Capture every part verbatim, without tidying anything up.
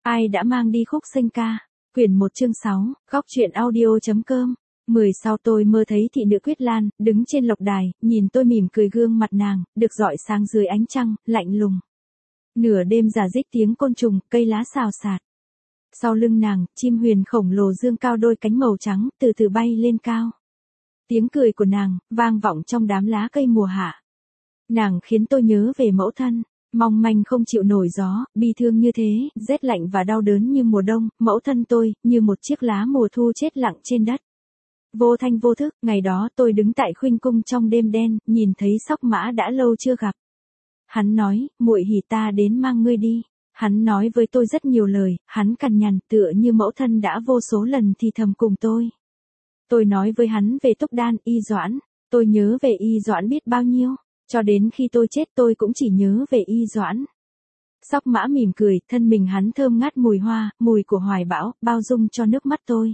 Ai đã mang đi khúc sinh ca? Quyển một chương sáu, góc truyện audio.com. mười sau tôi mơ thấy thị nữ Quyết Lan, đứng trên lộc đài, nhìn tôi mỉm cười gương mặt nàng, được rọi sáng dưới ánh trăng, lạnh lùng. Nửa đêm giả dích tiếng côn trùng, cây lá xào xạc. Sau lưng nàng, chim huyền khổng lồ dương cao đôi cánh màu trắng, từ từ bay lên cao. Tiếng cười của nàng, vang vọng trong đám lá cây mùa hạ. Nàng khiến tôi nhớ về mẫu thân. Mong manh không chịu nổi gió, bi thương như thế, rét lạnh và đau đớn như mùa đông, mẫu thân tôi, như một chiếc lá mùa thu chết lặng trên đất. Vô thanh vô thức, ngày đó tôi đứng tại khuynh cung trong đêm đen, nhìn thấy Sóc Mã đã lâu chưa gặp. Hắn nói, muội hỉ ta đến mang ngươi đi. Hắn nói với tôi rất nhiều lời, hắn cằn nhằn tựa như mẫu thân đã vô số lần thì thầm cùng tôi. Tôi nói với hắn về Túc Đan, Y Doãn, tôi nhớ về Y Doãn biết bao nhiêu. Cho đến khi tôi chết tôi cũng chỉ nhớ về Y Doãn. Sóc Mã mỉm cười, thân mình hắn thơm ngát mùi hoa, mùi của hoài bão, bao dung cho nước mắt tôi.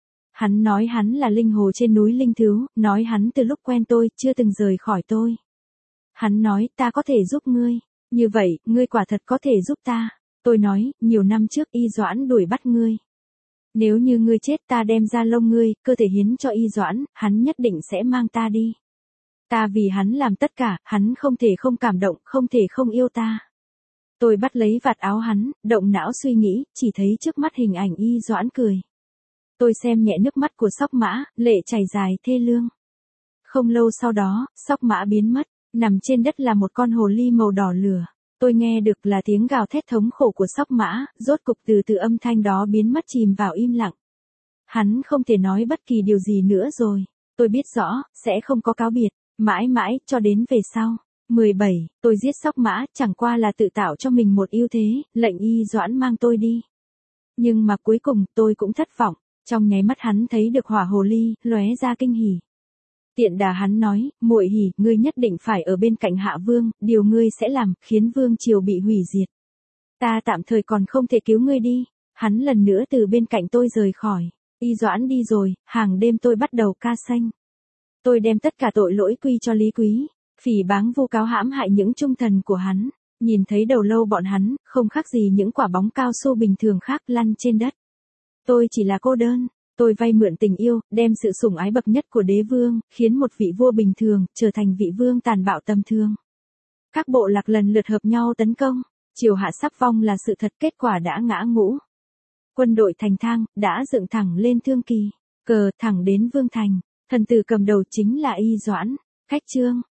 Hắn nói hắn là linh hồ trên núi Linh Thứu, nói hắn từ lúc quen tôi, chưa từng rời khỏi tôi. Hắn nói, ta có thể giúp ngươi. Như vậy, ngươi quả thật có thể giúp ta. Tôi nói, nhiều năm trước Y Doãn đuổi bắt ngươi. Nếu như ngươi chết ta đem ra lông ngươi, cơ thể hiến cho Y Doãn, hắn nhất định sẽ mang ta đi. Ta vì hắn làm tất cả, hắn không thể không cảm động, không thể không yêu ta. Tôi bắt lấy vạt áo hắn, động não suy nghĩ, chỉ thấy trước mắt hình ảnh Y Doãn cười. Tôi xem nhẹ nước mắt của Sóc Mã, lệ chảy dài thê lương. Không lâu sau đó, Sóc Mã biến mất, nằm trên đất là một con hồ ly màu đỏ lửa. Tôi nghe được là tiếng gào thét thống khổ của Sóc Mã, rốt cục từ từ âm thanh đó biến mất chìm vào im lặng. Hắn không thể nói bất kỳ điều gì nữa rồi. Tôi biết rõ, sẽ không có cáo biệt. Mãi mãi, cho đến về sau. mười bảy, tôi giết Sóc Mã, chẳng qua là tự tạo cho mình một ưu thế, lệnh Y Doãn mang tôi đi. Nhưng mà cuối cùng, tôi cũng thất vọng, trong nháy mắt hắn thấy được hỏa hồ ly, lóe ra kinh hỉ. Tiện đà hắn nói, muội hỉ, ngươi nhất định phải ở bên cạnh Hạ Vương, điều ngươi sẽ làm, khiến Vương triều bị hủy diệt. Ta tạm thời còn không thể cứu ngươi đi. Hắn lần nữa từ bên cạnh tôi rời khỏi. Y Doãn đi rồi, hàng đêm tôi bắt đầu ca sanh. Tôi đem tất cả tội lỗi quy cho Lý Quý, phỉ báng vu cáo hãm hại những trung thần của hắn, nhìn thấy đầu lâu bọn hắn, không khác gì những quả bóng cao su bình thường khác lăn trên đất. Tôi chỉ là cô đơn, tôi vay mượn tình yêu, đem sự sủng ái bậc nhất của đế vương, khiến một vị vua bình thường, trở thành vị vương tàn bạo tầm thường. Các bộ lạc lần lượt hợp nhau tấn công, triều hạ sắp vong là sự thật, kết quả đã ngã ngũ. Quân đội thành thang, đã dựng thẳng lên Thương Kỳ, cờ thẳng đến Vương Thành. Thần tử cầm đầu chính là Y Doãn. Khách chương.